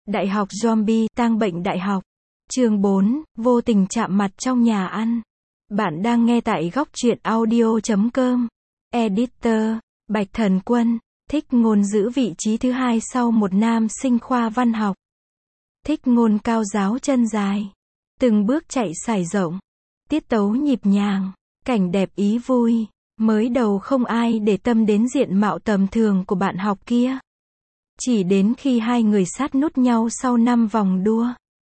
Đại học zombie, tang bệnh đại học. Chương 4, vô tình chạm mặt trong nhà ăn. Bạn đang nghe tại góc truyện audio.com. Editor, Bạch Thần Quân. Thích Ngôn giữ vị trí thứ hai sau một nam sinh khoa văn học. Thích Ngôn cao giáo chân dài. Từng bước chạy sải rộng. Tiết tấu nhịp nhàng. Cảnh đẹp ý vui. Mới đầu không ai để tâm đến diện mạo tầm thường của bạn học kia. Chỉ đến khi hai người sát nút nhau sau 5 vòng đua.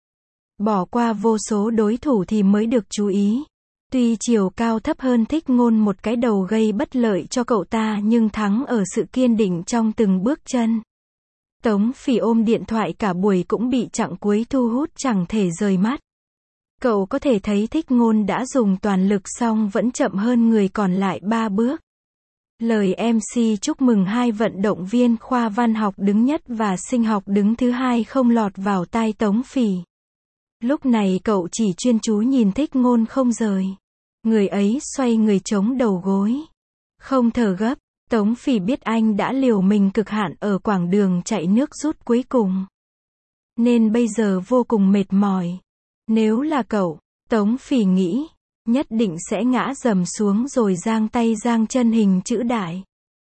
Bỏ qua vô số đối thủ thì mới được chú ý. Tuy chiều cao thấp hơn Thích Ngôn một cái đầu gây bất lợi cho cậu ta nhưng thắng ở sự kiên định trong từng bước chân. Tống Phỉ ôm điện thoại cả buổi cũng bị chặng cuối thu hút chẳng thể rời mắt. Cậu có thể thấy Thích Ngôn đã dùng toàn lực song vẫn chậm hơn người còn lại 3 bước. Lời MC chúc mừng hai vận động viên khoa văn học đứng nhất và sinh học đứng thứ hai không lọt vào tai Tống Phỉ. Lúc này cậu chỉ chuyên chú nhìn Thích Ngôn không rời. Người ấy xoay người chống đầu gối. Không thở gấp, Tống Phỉ biết anh đã liều mình cực hạn ở quãng đường chạy nước rút cuối cùng. Nên bây giờ vô cùng mệt mỏi. Nếu là cậu, Tống Phỉ nghĩ, nhất định sẽ ngã dầm xuống rồi giang tay giang chân hình chữ đại.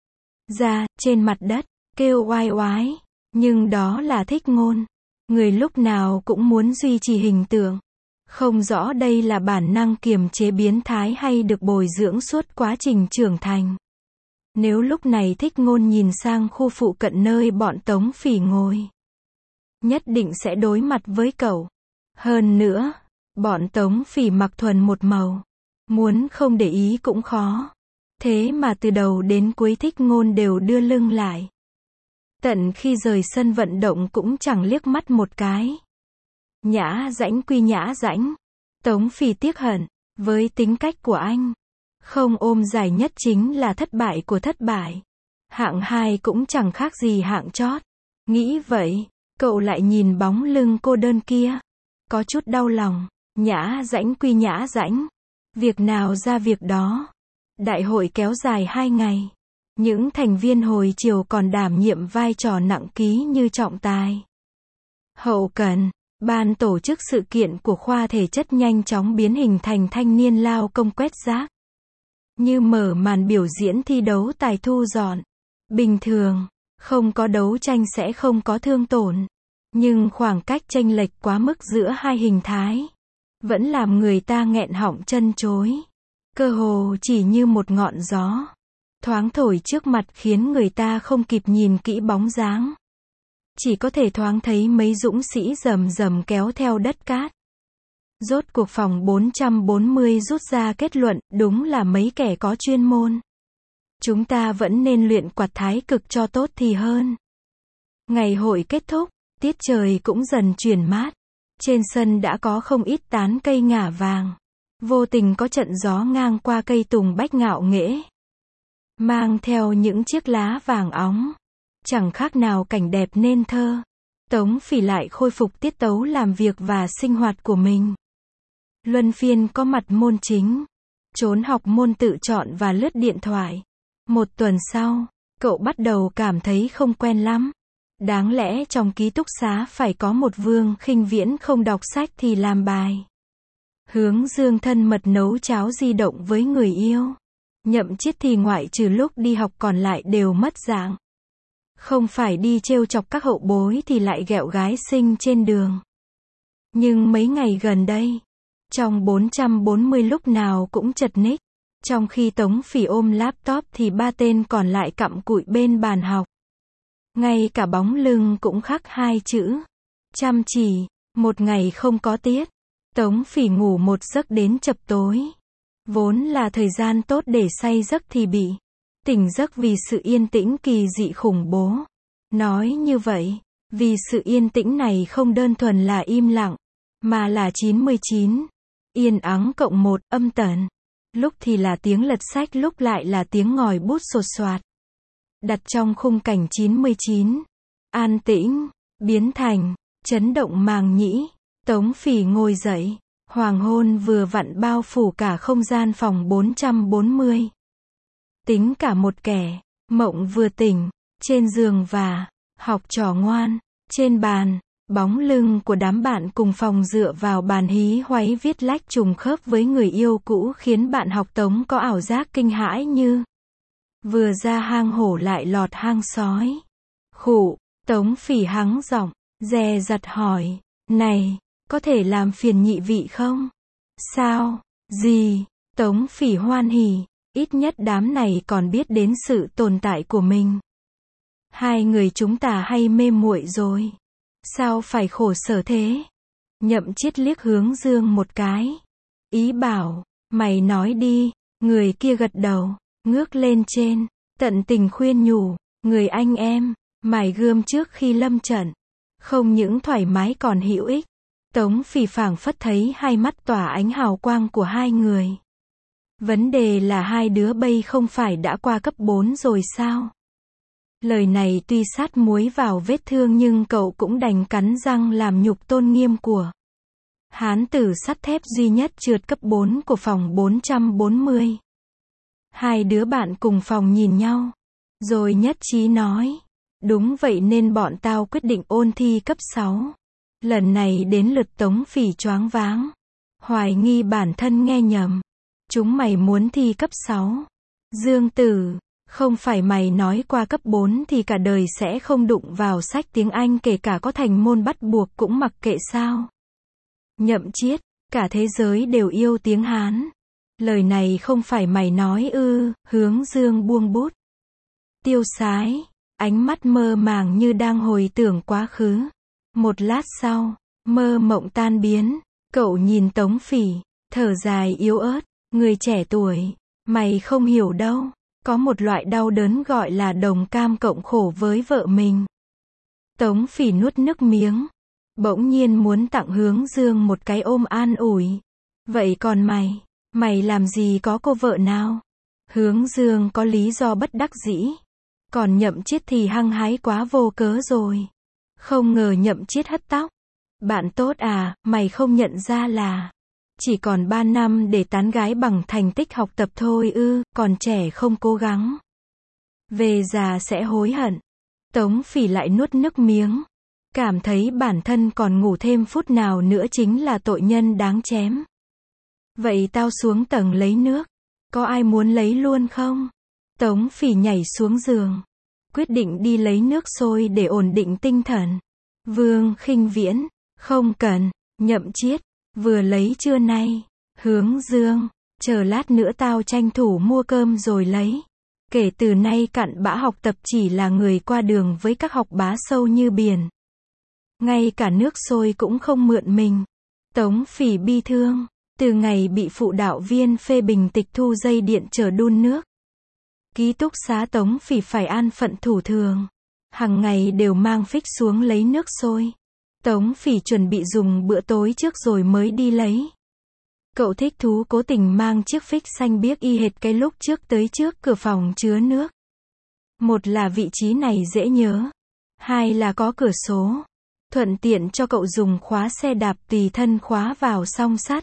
Ra, trên mặt đất, kêu oai oái. Nhưng đó là Thích Ngôn. Người lúc nào cũng muốn duy trì hình tượng. Không rõ đây là bản năng kiềm chế biến thái hay được bồi dưỡng suốt quá trình trưởng thành. Nếu lúc này Thích Ngôn nhìn sang khu phụ cận nơi bọn Tống Phỉ ngồi, nhất định sẽ đối mặt với cậu. Hơn nữa, bọn Tống Phỉ mặc thuần một màu. Muốn không để ý cũng khó. Thế mà từ đầu đến cuối Thích Ngôn đều đưa lưng lại. Tận khi rời sân vận động cũng chẳng liếc mắt một cái. Nhã rãnh quy nhã rãnh. Tống Phỉ tiếc hận. Với tính cách của anh, không ôm giải nhất chính là thất bại của thất bại. Hạng 2 cũng chẳng khác gì hạng chót. Nghĩ vậy, cậu lại nhìn bóng lưng cô đơn kia. Có chút đau lòng. Nhã rãnh quy nhã rãnh. Việc nào ra việc đó. Đại hội kéo dài 2 ngày. Những thành viên hồi chiều còn đảm nhiệm vai trò nặng ký như trọng tài, hậu cần. Ban tổ chức sự kiện của khoa thể chất nhanh chóng biến hình thành thanh niên lao công quét rác. Như mở màn biểu diễn thi đấu tài thu dọn. Bình thường, không có đấu tranh sẽ không có thương tổn. Nhưng khoảng cách chênh lệch quá mức giữa hai hình thái vẫn làm người ta nghẹn họng chân chối. Cơ hồ chỉ như một ngọn gió thoáng thổi trước mặt khiến người ta không kịp nhìn kỹ bóng dáng. Chỉ có thể thoáng thấy mấy dũng sĩ rầm rầm kéo theo đất cát. Rốt cuộc phòng 440 rút ra kết luận, đúng là mấy kẻ có chuyên môn. Chúng ta vẫn nên luyện quạt thái cực cho tốt thì hơn. Ngày hội kết thúc, tiết trời cũng dần chuyển mát. Trên sân đã có không ít tán cây ngả vàng. Vô tình có trận gió ngang qua cây tùng bách ngạo nghễ, mang theo những chiếc lá vàng óng. Chẳng khác nào cảnh đẹp nên thơ. Tống Phỉ lại khôi phục tiết tấu làm việc và sinh hoạt của mình. Luân phiên có mặt môn chính, trốn học môn tự chọn và lướt điện thoại. Một tuần sau, cậu bắt đầu cảm thấy không quen lắm. Đáng lẽ trong ký túc xá phải có một Vương Khinh Viễn không đọc sách thì làm bài. Hướng Dương thân mật nấu cháo di động với người yêu. Nhậm Chiết thì ngoại trừ lúc đi học còn lại đều mất dạng. Không phải đi trêu chọc các hậu bối thì lại ghẹo gái xinh trên đường. Nhưng mấy ngày gần đây, trong 440 lúc nào cũng chật ních. Trong khi Tống Phỉ ôm laptop thì 3 tên còn lại cặm cụi bên bàn học. Ngay cả bóng lưng cũng khắc 2 chữ. Chăm chỉ. Một ngày không có tiết, Tống Phỉ ngủ một giấc đến chập tối. Vốn là thời gian tốt để say giấc thì bị tỉnh giấc vì sự yên tĩnh kỳ dị khủng bố. Nói như vậy, vì sự yên tĩnh này không đơn thuần là im lặng, mà là 99. Yên ắng cộng 1, âm tần. Lúc thì là tiếng lật sách lúc lại là tiếng ngòi bút sột soạt. Đặt trong khung cảnh 99. An tĩnh, biến thành, chấn động màng nhĩ. Tống Phỉ ngồi dậy. Hoàng hôn vừa vặn bao phủ cả không gian phòng 440. Tính cả một kẻ, mộng vừa tỉnh, trên giường và học trò ngoan, trên bàn, Bóng lưng của đám bạn cùng phòng dựa vào bàn hí hoáy viết lách trùng khớp với người yêu cũ khiến bạn học Tống có ảo giác kinh hãi như vừa ra hang hổ lại lọt hang sói. Khụ, Tống Phỉ hắng giọng, dè dặt hỏi, này, có thể làm phiền nhị vị không? Sao? Gì? Tống Phỉ hoan hỉ, ít nhất đám này còn biết đến sự tồn tại của mình. Hai người chúng ta hay mê muội rồi. Sao phải khổ sở thế? Nhậm Chiết liếc Hướng Dương một cái. Ý bảo, mày nói đi, người kia gật đầu, ngước lên trên, tận tình khuyên nhủ, người anh em, mài gươm trước khi lâm trận. Không những thoải mái còn hữu ích. Tống Phỉ phảng phất thấy hai mắt tỏa ánh hào quang của hai người. Vấn đề là hai đứa bây không phải đã qua cấp 4 rồi sao? Lời này tuy sát muối vào vết thương nhưng cậu cũng đành cắn răng làm nhục tôn nghiêm của hán tử sắt thép duy nhất trượt cấp 4 của phòng 440. Hai đứa bạn cùng phòng nhìn nhau, rồi nhất trí nói, đúng vậy nên bọn tao quyết định ôn thi cấp 6. Lần này đến lượt Tống Phỉ choáng váng, hoài nghi bản thân nghe nhầm. Chúng mày muốn thi cấp 6. Dương Tử, không phải mày nói qua cấp 4 thì cả đời sẽ không đụng vào sách tiếng Anh kể cả có thành môn bắt buộc cũng mặc kệ sao? Nhậm Chiết, cả thế giới đều yêu tiếng Hán. Lời này không phải mày nói ư? Hướng Dương buông bút. Tiêu Sái, ánh mắt mơ màng như đang hồi tưởng quá khứ. Một lát sau, mơ mộng tan biến, cậu nhìn Tống Phỉ, thở dài yếu ớt, người trẻ tuổi, mày không hiểu đâu, có một loại đau đớn gọi là đồng cam cộng khổ với vợ mình. Tống Phỉ nuốt nước miếng, bỗng nhiên muốn tặng Hướng Dương một cái ôm an ủi. Vậy còn mày làm gì có cô vợ nào? Hướng Dương có lý do bất đắc dĩ, còn Nhậm Chiết thì hăng hái quá vô cớ rồi. Không ngờ Nhậm Chiết hất tóc. Bạn tốt à, mày không nhận ra là chỉ còn 3 năm để tán gái bằng thành tích học tập thôi ư? Còn trẻ không cố gắng, về già sẽ hối hận. Tống Phỉ lại nuốt nước miếng, cảm thấy bản thân còn ngủ thêm phút nào nữa chính là tội nhân đáng chém. Vậy tao xuống tầng lấy nước, có ai muốn lấy luôn không? Tống Phỉ nhảy xuống giường, quyết định đi lấy nước sôi để ổn định tinh thần. Vương Khinh Viễn, không cần. Nhậm Chiết, vừa lấy trưa nay. Hướng Dương, chờ lát nữa tao tranh thủ mua cơm rồi lấy. Kể từ nay cặn bã học tập chỉ là người qua đường với các học bá sâu như biển. Ngay cả nước sôi cũng không mượn mình. Tống Phỉ bi thương, từ ngày bị phụ đạo viên phê bình tịch thu dây điện chở đun nước. Ký túc xá Tống Phỉ phải an phận thủ thường. Hằng ngày đều mang phích xuống lấy nước sôi. Tống Phỉ chuẩn bị dùng bữa tối trước rồi mới đi lấy. Cậu thích thú cố tình mang chiếc phích xanh biếc y hệt cái lúc trước tới trước cửa phòng chứa nước. Một là vị trí này dễ nhớ. Hai là có cửa số. Thuận tiện cho cậu dùng khóa xe đạp tùy thân khóa vào song sắt.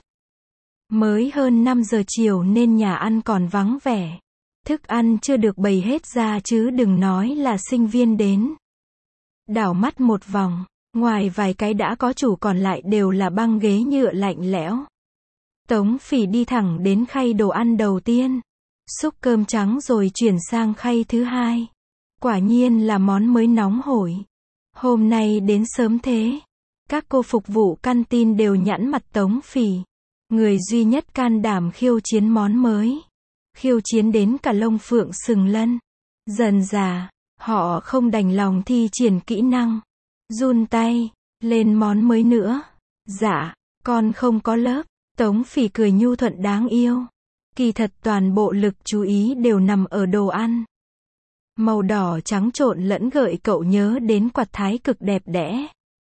Mới hơn 5 giờ chiều nên nhà ăn còn vắng vẻ. Thức ăn chưa được bày hết ra chứ đừng nói là sinh viên đến. Đảo mắt một vòng, ngoài vài cái đã có chủ còn lại đều là băng ghế nhựa lạnh lẽo. Tống Phỉ đi thẳng đến khay đồ ăn đầu tiên, xúc cơm trắng rồi chuyển sang khay thứ hai. Quả nhiên là món mới nóng hổi. Hôm nay đến sớm thế. Các cô phục vụ căn tin đều nhẵn mặt Tống Phỉ. Người duy nhất can đảm khiêu chiến món mới. Khiêu chiến đến cả lông phượng sừng lân. Dần dà, họ không đành lòng thi triển kỹ năng. Run tay, lên món mới nữa. Dạ, con không có lớp. Tống Phỉ cười nhu thuận đáng yêu. Kỳ thật toàn bộ lực chú ý đều nằm ở đồ ăn. Màu đỏ trắng trộn lẫn gợi cậu nhớ đến quạt thái cực đẹp đẽ.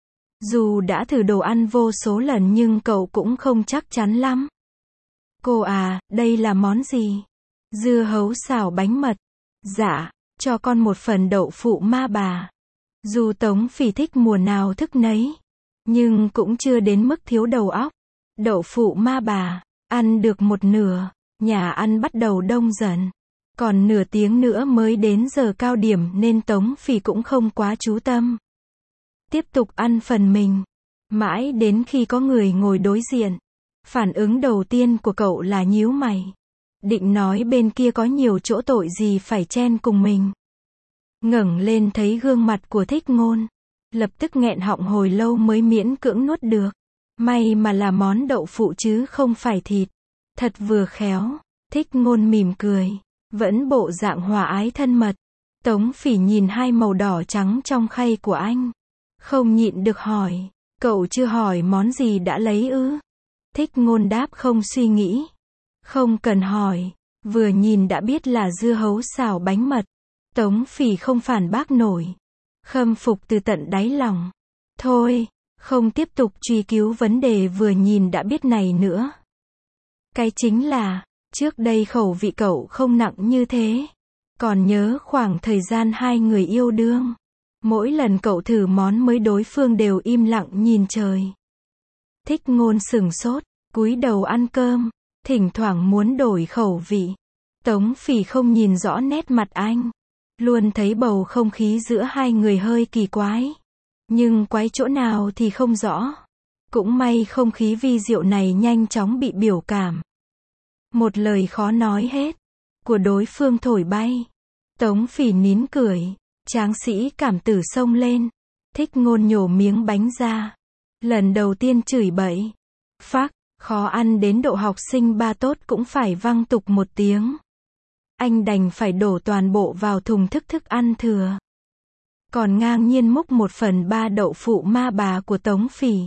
Dù đã thử đồ ăn vô số lần nhưng cậu cũng không chắc chắn lắm. Cô à, đây là món gì? Dưa hấu xào bánh mật. Dạ, cho con một phần đậu phụ ma bà. Dù Tống Phỉ thích mùa nào thức nấy, nhưng cũng chưa đến mức thiếu đầu óc. Đậu phụ ma bà, ăn được một nửa, nhà ăn bắt đầu đông dần. Còn nửa tiếng nữa mới đến giờ cao điểm nên Tống Phỉ cũng không quá chú tâm. tiếp tục ăn phần mình. Mãi đến khi có người ngồi đối diện. Phản ứng đầu tiên của cậu là nhíu mày. Định nói bên kia có nhiều chỗ tội gì phải chen cùng mình. Ngẩng lên thấy gương mặt của Thích Ngôn. Lập tức nghẹn họng hồi lâu mới miễn cưỡng nuốt được. May mà là món đậu phụ chứ không phải thịt. Thật vừa khéo. Thích Ngôn mỉm cười. Vẫn bộ dạng hòa ái thân mật. Tống Phỉ nhìn hai màu đỏ trắng trong khay của anh. Không nhịn được hỏi. Cậu chưa hỏi món gì đã lấy ư? Thích Ngôn đáp không suy nghĩ. Không cần hỏi. Vừa nhìn đã biết là dưa hấu xào bánh mật. Tống Phỉ không phản bác nổi. Khâm phục từ tận đáy lòng. Thôi, không tiếp tục truy cứu vấn đề vừa nhìn đã biết này nữa. Cái chính là, trước đây khẩu vị cậu không nặng như thế. Còn nhớ khoảng thời gian hai người yêu đương. Mỗi lần cậu thử món mới đối phương đều im lặng nhìn trời. Thích Ngôn sửng sốt, cúi đầu ăn cơm, thỉnh thoảng muốn đổi khẩu vị. Tống Phỉ không nhìn rõ nét mặt anh. Luôn thấy bầu không khí giữa hai người hơi kỳ quái. Nhưng quái chỗ nào thì không rõ. Cũng may không khí vi diệu này nhanh chóng bị biểu cảm. Một lời khó nói hết. Của đối phương thổi bay. Tống Phỉ nín cười. Tráng sĩ cảm tử xông lên. Thích Ngôn nhổ miếng bánh ra. Lần đầu tiên chửi bậy. Phác, khó ăn đến độ học sinh ba tốt cũng phải văng tục một tiếng. Anh đành phải đổ toàn bộ vào thùng thức ăn thừa. Còn ngang nhiên múc 1/3 đậu phụ ma bà của Tống Phỉ.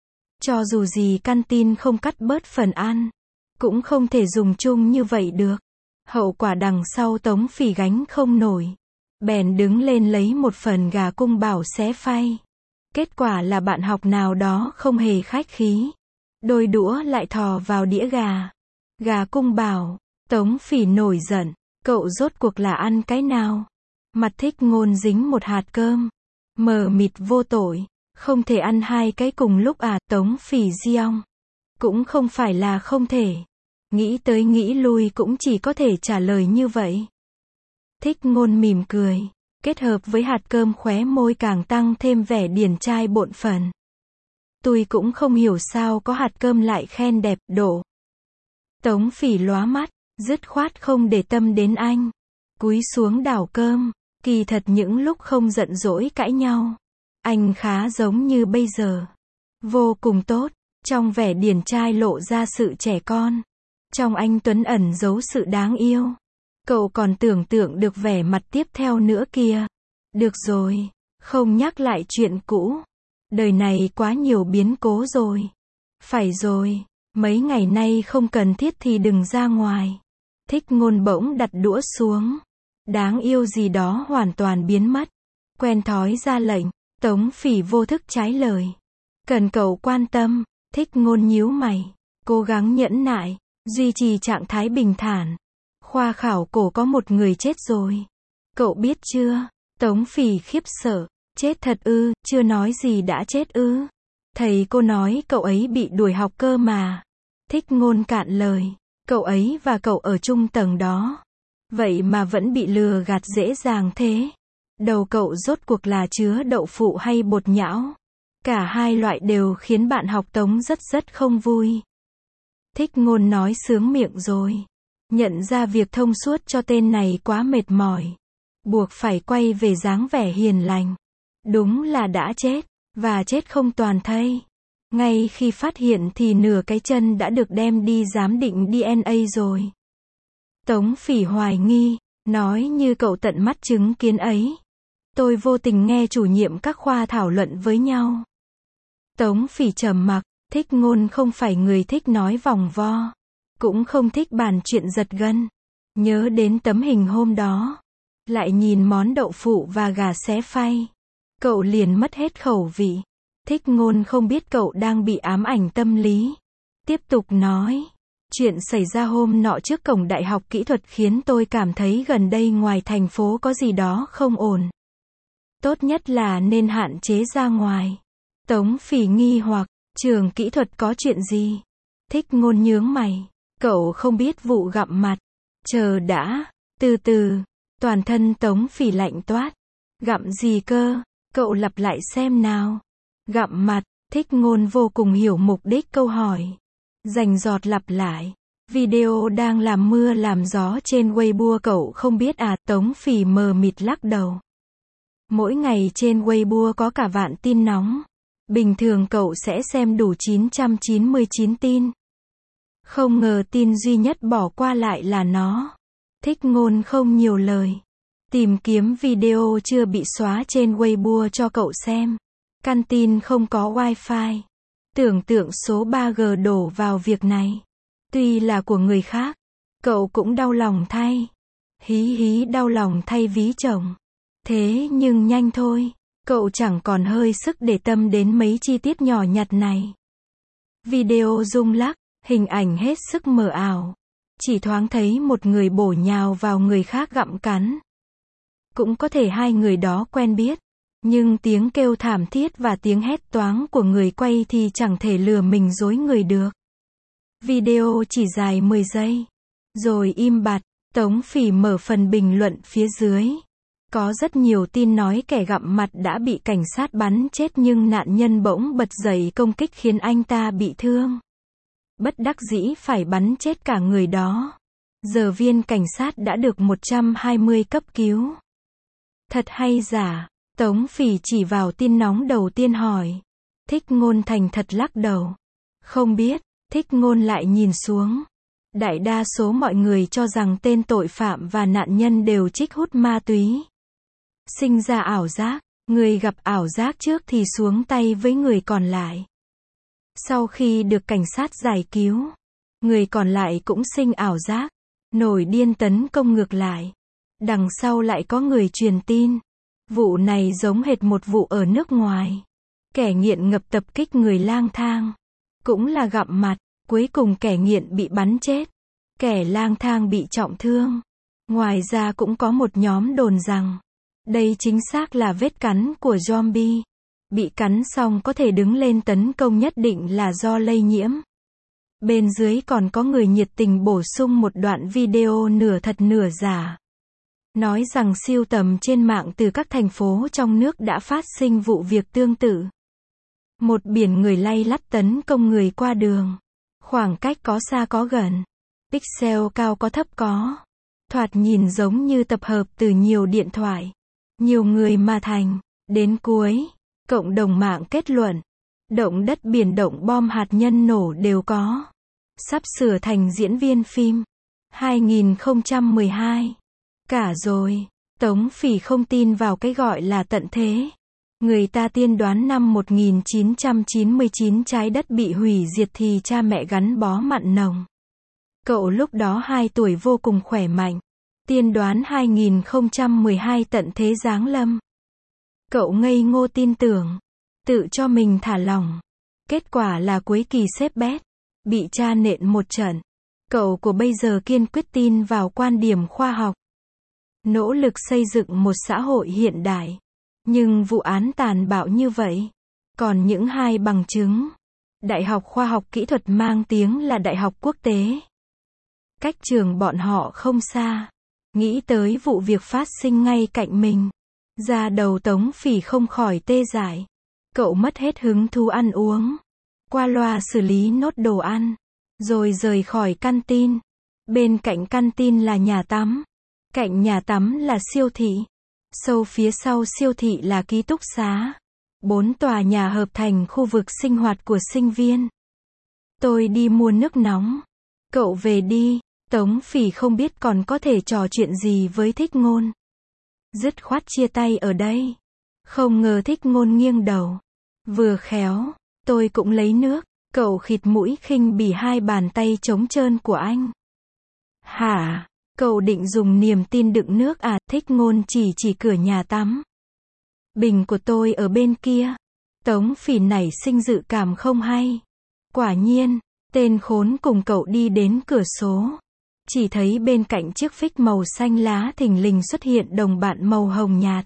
Cho dù gì canteen không cắt bớt phần ăn. Cũng không thể dùng chung như vậy được. Hậu quả đằng sau Tống Phỉ gánh không nổi. Bèn đứng lên lấy một phần gà cung bảo xé phay. Kết quả là bạn học nào đó không hề khách khí. Đôi đũa lại thò vào đĩa gà. Gà cung bảo. Tống Phỉ nổi giận. Cậu rốt cuộc là ăn cái nào? Mặt Thích Ngôn dính một hạt cơm. Mờ mịt vô tội. Không thể ăn hai cái cùng lúc à? Tống Phỉ giong. Cũng không phải là không thể. Nghĩ tới nghĩ lui cũng chỉ có thể trả lời như vậy. Thích Ngôn mỉm cười. Kết hợp với hạt cơm khóe môi càng tăng thêm vẻ điển trai bộn phận. Tôi cũng không hiểu sao có hạt cơm lại khen đẹp độ. Tống Phỉ lóa mắt. Dứt khoát không để tâm đến anh. Cúi xuống đảo cơm. Kỳ thật những lúc không giận dỗi cãi nhau. Anh khá giống như bây giờ. Vô cùng tốt. Trong vẻ điển trai lộ ra sự trẻ con. Trong anh tuấn ẩn giấu sự đáng yêu. Cậu còn tưởng tượng được vẻ mặt tiếp theo nữa kìa. Được rồi. Không nhắc lại chuyện cũ. Đời này quá nhiều biến cố rồi. Phải rồi. Mấy ngày nay không cần thiết thì đừng ra ngoài. Thích Ngôn bỗng đặt đũa xuống. Đáng yêu gì đó hoàn toàn biến mất. Quen thói ra lệnh. Tống Phỉ vô thức trái lời. Cần cậu quan tâm. Thích Ngôn nhíu mày. Cố gắng nhẫn nại. Duy trì trạng thái bình thản. Khoa khảo cổ có một người chết rồi. Cậu biết chưa? Tống Phỉ khiếp sợ. Chết thật ư? Chưa nói gì đã chết ư? Thầy cô nói cậu ấy bị đuổi học cơ mà. Thích Ngôn cạn lời. Cậu ấy và cậu ở chung tầng đó. Vậy mà vẫn bị lừa gạt dễ dàng thế. Đầu cậu rốt cuộc là chứa đậu phụ hay bột nhão? Cả hai loại đều khiến bạn học Tống rất không vui. Thích Ngôn nói sướng miệng rồi. Nhận ra việc thông suốt cho tên này quá mệt mỏi. Buộc phải quay về dáng vẻ hiền lành. Đúng là đã chết. Và chết không toàn thây. Ngay khi phát hiện thì nửa cái chân đã được đem đi giám định DNA rồi. Tống Phỉ hoài nghi. Nói như cậu tận mắt chứng kiến ấy. Tôi vô tình nghe chủ nhiệm các khoa thảo luận với nhau. Tống Phỉ trầm mặc. Thích Ngôn không phải người thích nói vòng vo. Cũng không thích bàn chuyện giật gân. Nhớ đến tấm hình hôm đó. Lại nhìn món đậu phụ và gà xé phay. Cậu liền mất hết khẩu vị. Thích Ngôn không biết cậu đang bị ám ảnh tâm lý. Tiếp tục nói. Chuyện xảy ra hôm nọ trước cổng Đại học Kỹ thuật khiến tôi cảm thấy gần đây ngoài thành phố có gì đó không ổn. Tốt nhất là nên hạn chế ra ngoài. Tống Phỉ nghi hoặc. Trường kỹ thuật có chuyện gì? Thích Ngôn nhướng mày. Cậu không biết vụ gặm mặt. Chờ đã. Từ từ. Toàn thân Tống Phỉ lạnh toát. Gặm gì cơ? Cậu lặp lại xem nào. Gặm mặt, Thích Ngôn vô cùng hiểu mục đích câu hỏi. Rành rọt lặp lại. Video đang làm mưa làm gió trên Weibo cậu không biết à, Tống Phỉ mờ mịt lắc đầu. Mỗi ngày trên Weibo có cả vạn tin nóng. Bình thường cậu sẽ xem đủ 999 tin. Không ngờ tin duy nhất bỏ qua lại là nó. Thích Ngôn không nhiều lời. Tìm kiếm video chưa bị xóa trên Weibo cho cậu xem. Căn tin không có wifi. Tưởng tượng số 3G đổ vào việc này. Tuy là của người khác, cậu cũng đau lòng thay. Hí hí đau lòng thay ví chồng. Thế nhưng nhanh thôi, cậu chẳng còn hơi sức để tâm đến mấy chi tiết nhỏ nhặt này. Video rung lắc, hình ảnh hết sức mờ ảo. Chỉ thoáng thấy một người bổ nhào vào người khác gặm cắn. Cũng có thể hai người đó quen biết. Nhưng tiếng kêu thảm thiết và tiếng hét toáng của người quay thì chẳng thể lừa mình dối người được. Video chỉ dài 10 giây. Rồi im bặt, Tống Phỉ mở phần bình luận phía dưới. Có rất nhiều tin nói kẻ gặm mặt đã bị cảnh sát bắn chết nhưng nạn nhân bỗng bật dậy công kích khiến anh ta bị thương. Bất đắc dĩ phải bắn chết cả người đó. Giờ viên cảnh sát đã được 120 cấp cứu. Thật hay giả? Tống Phỉ chỉ vào tin nóng đầu tiên hỏi. Thích Ngôn thành thật lắc đầu. Không biết. Thích Ngôn lại nhìn xuống. Đại đa số mọi người cho rằng tên tội phạm và nạn nhân đều trích hút ma túy. Sinh ra ảo giác, người gặp ảo giác trước thì xuống tay với người còn lại. Sau khi được cảnh sát giải cứu, người còn lại cũng sinh ảo giác, nổi điên tấn công ngược lại. Đằng sau lại có người truyền tin. Vụ này giống hệt một vụ ở nước ngoài. Kẻ nghiện ngập tập kích người lang thang. Cũng là gặm mặt, cuối cùng kẻ nghiện bị bắn chết. Kẻ lang thang bị trọng thương. Ngoài ra cũng có một nhóm đồn rằng, đây chính xác là vết cắn của zombie. Bị cắn xong có thể đứng lên tấn công nhất định là do lây nhiễm. Bên dưới còn có người nhiệt tình bổ sung một đoạn video nửa thật nửa giả. Nói rằng siêu tầm trên mạng từ các thành phố trong nước đã phát sinh vụ việc tương tự. Một biển người lay lắt tấn công người qua đường. Khoảng cách có xa có gần. Pixel cao có thấp có. Thoạt nhìn giống như tập hợp từ nhiều điện thoại. Nhiều người mà thành. Đến cuối, cộng đồng mạng kết luận. Động đất biển động bom hạt nhân nổ đều có. Sắp sửa thành diễn viên phim. 2012. Cả rồi. Tống Phỉ không tin vào cái gọi là tận thế. Người ta tiên đoán năm 1999 trái đất bị hủy diệt thì cha mẹ gắn bó mặn nồng. Cậu lúc đó 2 tuổi vô cùng khỏe mạnh. Tiên đoán 2012 tận thế giáng lâm. Cậu ngây ngô tin tưởng. Tự cho mình thả lỏng. Kết quả là cuối kỳ xếp bét. Bị cha nện một trận. Cậu của bây giờ kiên quyết tin vào quan điểm khoa học. Nỗ lực xây dựng một xã hội hiện đại. Nhưng vụ án tàn bạo như vậy. Còn những 2 bằng chứng. Đại học Khoa học Kỹ thuật mang tiếng là đại học quốc tế. Cách trường bọn họ không xa. Nghĩ tới vụ việc phát sinh ngay cạnh mình. Da đầu Tống Phỉ không khỏi tê dại. Cậu mất hết hứng thú ăn uống. Qua loa xử lý nốt đồ ăn. Rồi rời khỏi căn tin. Bên cạnh căn tin là nhà tắm. Cạnh nhà tắm là siêu thị. Sâu phía sau siêu thị là ký túc xá. 4 tòa nhà hợp thành khu vực sinh hoạt của sinh viên. Tôi đi mua nước nóng. Cậu về đi. Tống Phỉ không biết còn có thể trò chuyện gì với Thích Ngôn. Dứt khoát chia tay ở đây. Không ngờ Thích Ngôn nghiêng đầu. Vừa khéo, tôi cũng lấy nước. Cậu khịt mũi khinh bỉ 2 bàn tay trống trơn của anh. Hả? Cậu định dùng niềm tin đựng nước à? Thích Ngôn chỉ cửa nhà tắm. Bình của tôi ở bên kia. Tống Phỉ nảy sinh dự cảm không hay. Quả nhiên, tên khốn cùng cậu đi đến cửa số. Chỉ thấy bên cạnh chiếc phích màu xanh lá thình lình xuất hiện đồng bạn màu hồng nhạt.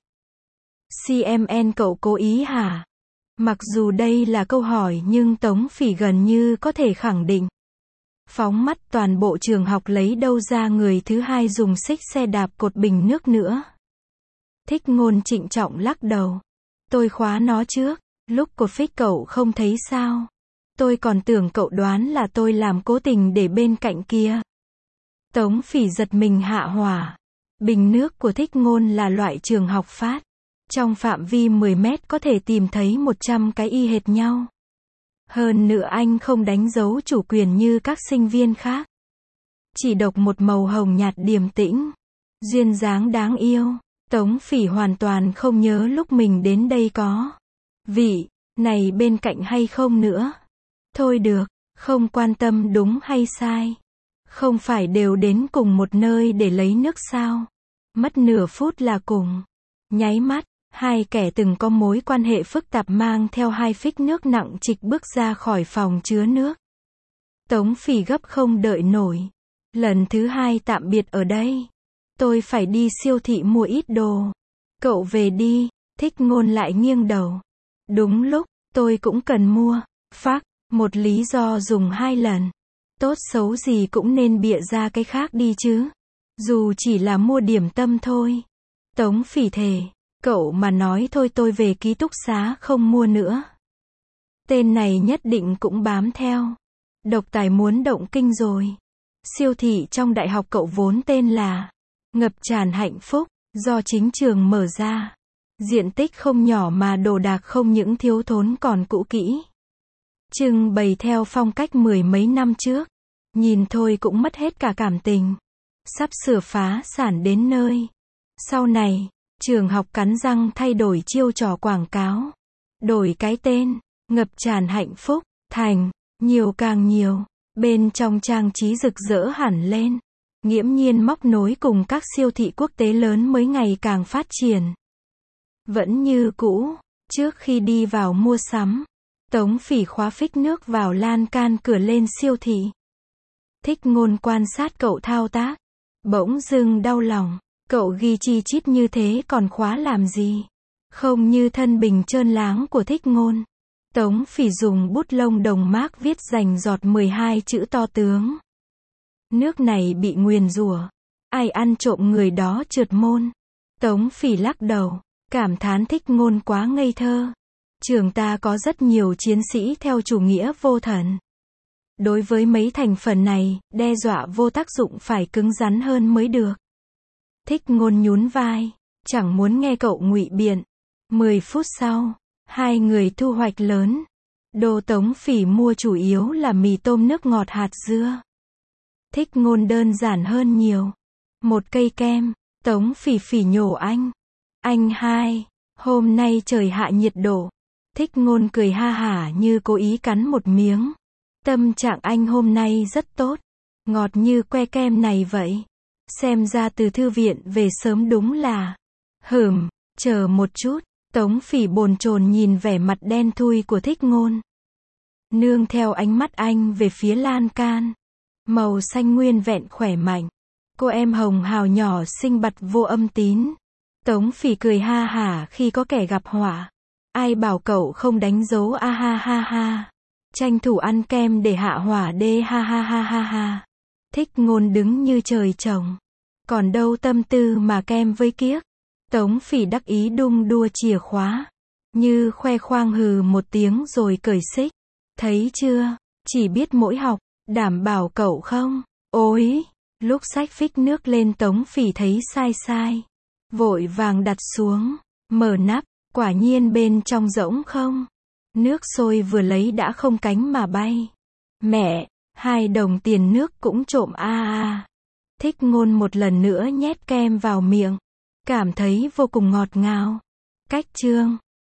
CMN cậu cố ý hả? Mặc dù đây là câu hỏi nhưng Tống Phỉ gần như có thể khẳng định. Phóng mắt toàn bộ trường học lấy đâu ra người thứ 2 dùng xích xe đạp cột bình nước nữa. Thích Ngôn trịnh trọng lắc đầu. Tôi khóa nó trước. Lúc cột phích cậu không thấy sao? Tôi còn tưởng cậu đoán là tôi làm cố tình để bên cạnh kia. Tống Phỉ giật mình hạ hỏa. Bình nước của Thích Ngôn là loại trường học phát. Trong phạm vi 10 mét có thể tìm thấy 100 cái y hệt nhau. Hơn nữa anh không đánh dấu chủ quyền như các sinh viên khác. Chỉ độc một màu hồng nhạt điềm tĩnh. Duyên dáng đáng yêu. Tống Phỉ hoàn toàn không nhớ lúc mình đến đây có vị này bên cạnh hay không nữa. Thôi được, không quan tâm đúng hay sai. Không phải đều đến cùng một nơi để lấy nước sao? Mất nửa phút là cùng. Nháy mắt, hai kẻ từng có mối quan hệ phức tạp mang theo hai phích nước nặng trịch bước ra khỏi phòng chứa nước. Tống Phỉ gấp không đợi nổi. Lần thứ hai tạm biệt ở đây. Tôi phải đi siêu thị mua ít đồ. Cậu về đi. Thích Ngôn lại nghiêng đầu. Đúng lúc, tôi cũng cần mua. Phác, một lý do dùng 2 lần. Tốt xấu gì cũng nên bịa ra cái khác đi chứ. Dù chỉ là mua điểm tâm thôi. Tống Phỉ thề. Cậu mà nói thôi tôi về ký túc xá không mua nữa. Tên này nhất định cũng bám theo. Độc tài muốn động kinh rồi. Siêu thị trong đại học cậu vốn tên là Ngập Tràn Hạnh Phúc, do chính trường mở ra. Diện tích không nhỏ mà đồ đạc không những thiếu thốn còn cũ kỹ. Trưng bày theo phong cách 10 mấy năm trước. Nhìn thôi cũng mất hết cả cảm tình. Sắp sửa phá sản đến nơi. Sau này, trường học cắn răng thay đổi chiêu trò quảng cáo. Đổi cái tên, Ngập Tràn Hạnh Phúc, thành, nhiều càng nhiều. Bên trong trang trí rực rỡ hẳn lên. Nghiễm nhiên móc nối cùng các siêu thị quốc tế lớn mới ngày càng phát triển. Vẫn như cũ, trước khi đi vào mua sắm, Tống Phỉ khóa phích nước vào lan can cửa lên siêu thị. Thích Ngôn quan sát cậu thao tác. Bỗng dưng đau lòng. Cậu ghi chi chít như thế còn khóa làm gì? Không như thân bình trơn láng của Thích Ngôn. Tống Phỉ dùng bút lông đồng mác viết rành giọt 12 chữ to tướng. Nước này bị nguyền rủa. Ai ăn trộm người đó trượt môn. Tống Phỉ lắc đầu. Cảm thán Thích Ngôn quá ngây thơ. Trường ta có rất nhiều chiến sĩ theo chủ nghĩa vô thần. Đối với mấy thành phần này, đe dọa vô tác dụng phải cứng rắn hơn mới được. Thích Ngôn nhún vai. Chẳng muốn nghe cậu ngụy biện. 10 phút sau, hai người thu hoạch lớn. Đồ Tống Phỉ mua chủ yếu là mì tôm nước ngọt hạt dưa. Thích Ngôn đơn giản hơn nhiều. Một cây kem. Tống Phỉ phỉ nhổ anh. Anh hai, hôm nay trời hạ nhiệt độ. Thích Ngôn cười ha hả như cố ý cắn một miếng. Tâm trạng anh hôm nay rất tốt. Ngọt như que kem này vậy. Xem ra từ thư viện về sớm đúng là. Chờ một chút. Tống Phỉ bồn chồn nhìn vẻ mặt đen thui của Thích Ngôn. Nương theo ánh mắt anh về phía lan can. Màu xanh nguyên vẹn khỏe mạnh. Cô em hồng hào nhỏ xinh bặt vô âm tín. Tống Phỉ cười ha hả khi có kẻ gặp họa. Ai bảo cậu không đánh dấu a ha ha ha. Tranh thủ ăn kem để hạ hỏa đê ha ha ha ha ha. Thích Ngôn đứng như trời trồng. Còn đâu tâm tư mà kem với kiếc. Tống Phỉ đắc ý đung đua chìa khóa. Như khoe khoang hừ một tiếng rồi cởi xích. Thấy chưa, chỉ biết mỗi học, đảm bảo cậu không. Ôi, lúc xách phích nước lên Tống Phỉ thấy sai. Vội vàng đặt xuống, mở nắp, quả nhiên bên trong rỗng không. Nước sôi vừa lấy đã không cánh mà bay. Mẹ, 2 đồng tiền nước cũng trộm a. Thích Ngôn một lần nữa nhét kem vào miệng. Cảm thấy vô cùng ngọt ngào. Cách chương